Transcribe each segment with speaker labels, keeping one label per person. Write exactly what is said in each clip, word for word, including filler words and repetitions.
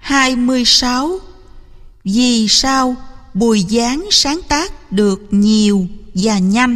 Speaker 1: hai mươi sáu. Vì sao Bùi Giáng sáng tác được nhiều và nhanh?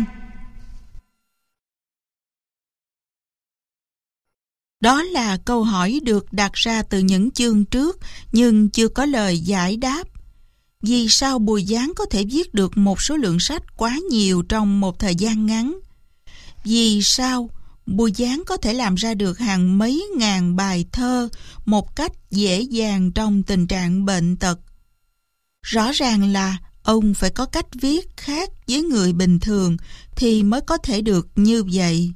Speaker 1: Đó là câu hỏi được đặt ra từ những chương trước nhưng chưa có lời giải đáp. Vì sao Bùi Giáng có thể viết được một số lượng sách quá nhiều trong một thời gian ngắn? Vì sao Bùi Giáng có thể làm ra được hàng mấy ngàn bài thơ một cách dễ dàng trong tình trạng bệnh tật? Rõ ràng là ông phải có cách viết khác với người bình thường thì mới có thể được như vậy.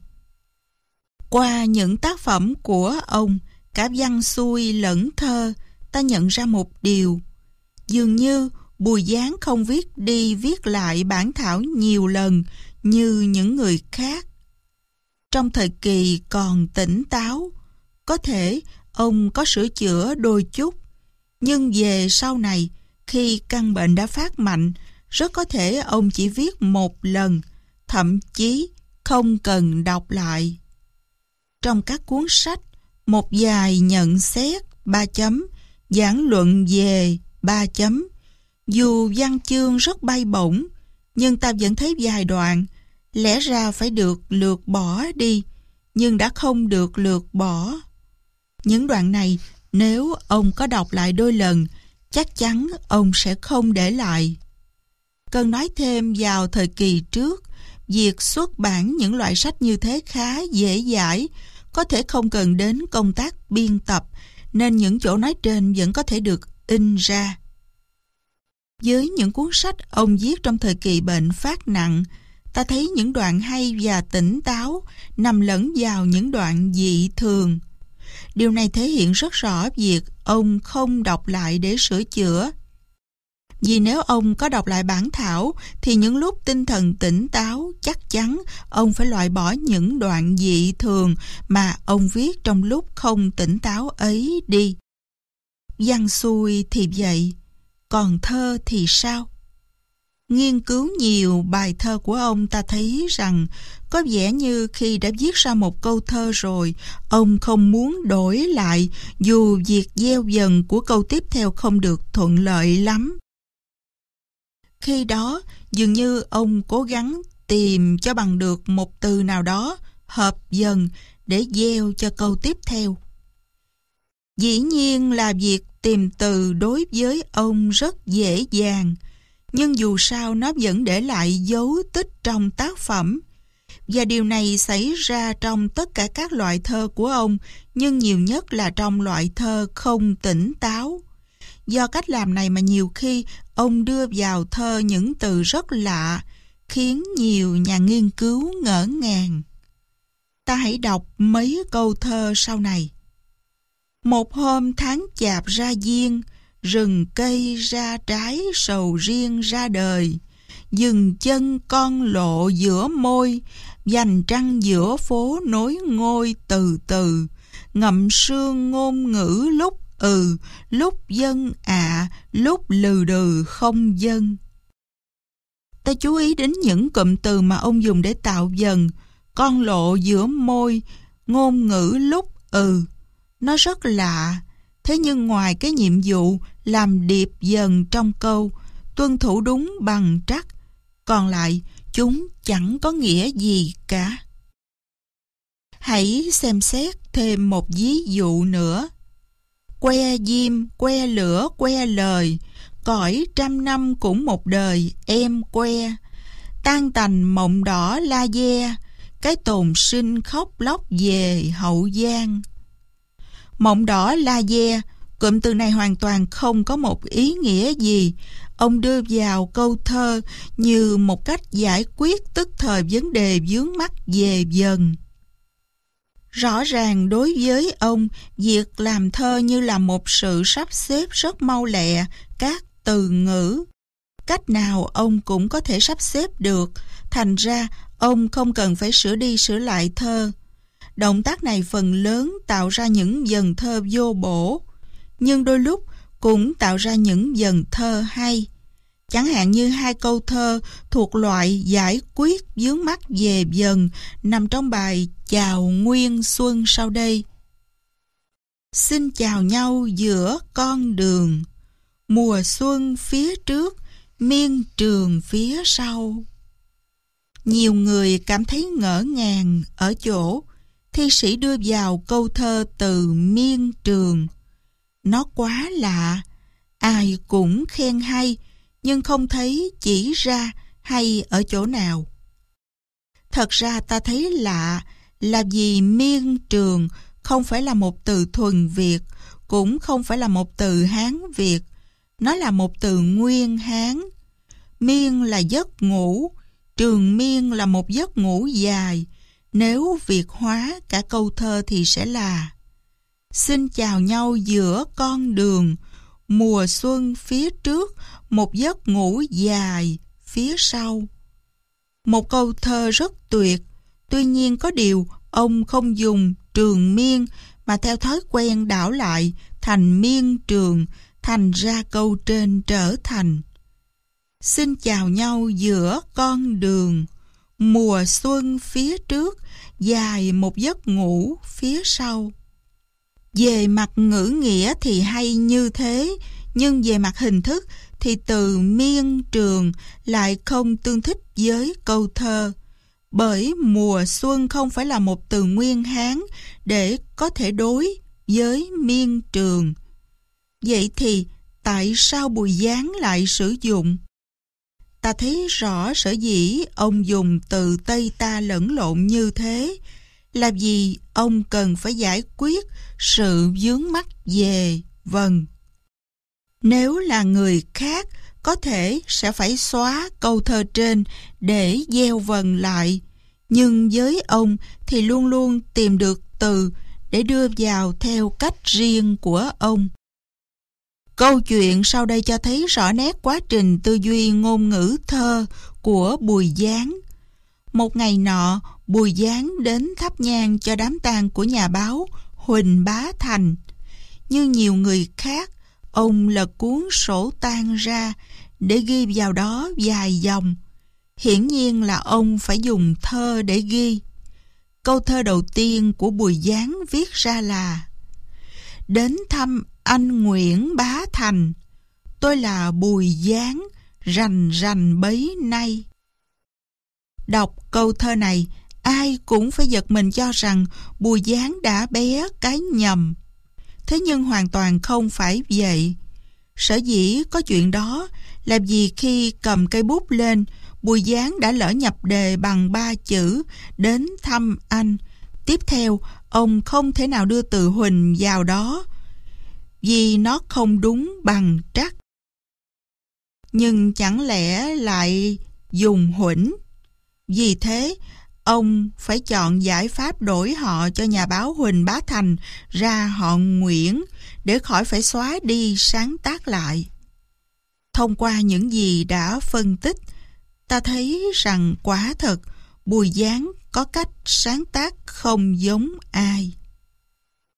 Speaker 1: Qua những tác phẩm của ông, cả văn xuôi lẫn thơ, ta nhận ra một điều. Dường như Bùi Giáng không viết đi viết lại bản thảo nhiều lần như những người khác. Trong thời kỳ còn tỉnh táo, có thể ông có sửa chữa đôi chút, nhưng về sau này, khi căn bệnh đã phát mạnh, rất có thể ông chỉ viết một lần, thậm chí không cần đọc lại. Trong các cuốn sách, một vài nhận xét ba chấm, giảng luận về ba chấm. Dù văn chương rất bay bổng, nhưng ta vẫn thấy vài đoạn lẽ ra phải được lược bỏ đi, nhưng đã không được lược bỏ. Những đoạn này, nếu ông có đọc lại đôi lần, chắc chắn ông sẽ không để lại. Cần nói thêm, vào thời kỳ trước, việc xuất bản những loại sách như thế khá dễ dãi, có thể không cần đến công tác biên tập, nên những chỗ nói trên vẫn có thể được in ra. Với những cuốn sách ông viết trong thời kỳ bệnh phát nặng, ta thấy những đoạn hay và tỉnh táo nằm lẫn vào những đoạn dị thường. Điều này thể hiện rất rõ việc ông không đọc lại để sửa chữa. Vì nếu ông có đọc lại bản thảo, thì những lúc tinh thần tỉnh táo, chắc chắn ông phải loại bỏ những đoạn dị thường mà ông viết trong lúc không tỉnh táo ấy đi. Văn xuôi thì vậy, còn thơ thì sao? Nghiên cứu nhiều bài thơ của ông, ta thấy rằng có vẻ như khi đã viết ra một câu thơ rồi, ông không muốn đổi lại dù việc gieo dần của câu tiếp theo không được thuận lợi lắm. Khi đó, dường như ông cố gắng tìm cho bằng được một từ nào đó hợp dần để gieo cho câu tiếp theo. Dĩ nhiên là việc tìm từ đối với ông rất dễ dàng, nhưng dù sao nó vẫn để lại dấu tích trong tác phẩm. Và điều này xảy ra trong tất cả các loại thơ của ông, nhưng nhiều nhất là trong loại thơ không tỉnh táo. Do cách làm này mà nhiều khi ông đưa vào thơ những từ rất lạ, khiến nhiều nhà nghiên cứu ngỡ ngàng. Ta hãy đọc mấy câu thơ sau này. Một hôm tháng chạp ra diên, rừng cây ra trái sầu riêng ra đời. Dừng chân con lộ giữa môi, vành trăng giữa phố nối ngôi từ từ. Ngậm sương ngôn ngữ lúc ừ, lúc dân ạ, à, lúc lừ đừ không dân. Ta chú ý đến những cụm từ mà ông dùng để tạo dần. Con lộ giữa môi, ngôn ngữ lúc ừ. Nó rất lạ, thế nhưng ngoài cái nhiệm vụ làm điệp dần trong câu, tuân thủ đúng bằng trắc, còn lại chúng chẳng có nghĩa gì cả. Hãy xem xét thêm một ví dụ nữa. Que diêm, que lửa, que lời, cõi trăm năm cũng một đời em que. Tan tành mộng đỏ la ve, cái tồn sinh khóc lóc về Hậu Giang. Mộng đỏ la ve, cụm từ này hoàn toàn không có một ý nghĩa gì. Ông đưa vào câu thơ như một cách giải quyết tức thời vấn đề vướng mắc về dần. Rõ ràng đối với ông, việc làm thơ như là một sự sắp xếp rất mau lẹ các từ ngữ. Cách nào ông cũng có thể sắp xếp được, thành ra ông không cần phải sửa đi sửa lại thơ. Động tác này phần lớn tạo ra những dần thơ vô bổ, nhưng đôi lúc cũng tạo ra những dần thơ hay. Chẳng hạn như hai câu thơ thuộc loại giải quyết vướng mắc về dần nằm trong bài Chào Nguyên Xuân sau đây. Xin chào nhau giữa con đường, mùa xuân phía trước, miên trường phía sau. Nhiều người cảm thấy ngỡ ngàng ở chỗ thi sĩ đưa vào câu thơ từ miên trường. Nó quá lạ, ai cũng khen hay, nhưng không thấy chỉ ra hay ở chỗ nào. Thật ra ta thấy lạ là vì miên trường không phải là một từ thuần Việt, cũng không phải là một từ Hán Việt. Nó là một từ nguyên Hán. Miên là giấc ngủ, trường miên là một giấc ngủ dài. Nếu Việt hóa cả câu thơ thì sẽ là: xin chào nhau giữa con đường, mùa xuân phía trước, một giấc ngủ dài phía sau. Một câu thơ rất tuyệt, tuy nhiên có điều ông không dùng trường miên mà theo thói quen đảo lại thành miên trường, thành ra câu trên trở thành: xin chào nhau giữa con đường, mùa xuân phía trước, dài một giấc ngủ phía sau. Về mặt ngữ nghĩa thì hay như thế, nhưng về mặt hình thức thì từ miên trường lại không tương thích với câu thơ, bởi mùa xuân không phải là một từ nguyên Hán để có thể đối với miên trường. Vậy thì tại sao Bùi Giáng lại sử dụng? Ta thấy rõ sở dĩ ông dùng từ Tây ta lẫn lộn như thế là vì ông cần phải giải quyết sự vướng mắc về vần. Nếu là người khác, có thể sẽ phải xóa câu thơ trên để gieo vần lại, nhưng với ông thì luôn luôn tìm được từ để đưa vào theo cách riêng của ông. Câu chuyện sau đây cho thấy rõ nét quá trình tư duy ngôn ngữ thơ của Bùi Giáng. Một ngày nọ, Bùi Giáng đến thắp nhang cho đám tang của nhà báo Huỳnh Bá Thành. Như nhiều người khác, ông lật cuốn sổ tang ra để ghi vào đó vài dòng. Hiển nhiên là ông phải dùng thơ để ghi. Câu thơ đầu tiên của Bùi Giáng viết ra là: đến thăm anh Nguyễn Bá Thành, tôi là Bùi Giáng, rành rành bấy nay. Đọc câu thơ này, ai cũng phải giật mình cho rằng Bùi Giáng đã bé cái nhầm. Thế nhưng hoàn toàn không phải vậy. Sở dĩ có chuyện đó là vì khi cầm cây bút lên, Bùi Giáng đã lỡ nhập đề bằng ba chữ đến thăm anh. Tiếp theo, ông không thể nào đưa từ Huỳnh vào đó vì nó không đúng bằng trắc. Nhưng chẳng lẽ lại dùng Huỳnh? Vì thế, ông phải chọn giải pháp đổi họ cho nhà báo Huỳnh Bá Thành ra họ Nguyễn để khỏi phải xóa đi sáng tác lại. Thông qua những gì đã phân tích, ta thấy rằng quả thật Bùi Giáng có cách sáng tác không giống ai.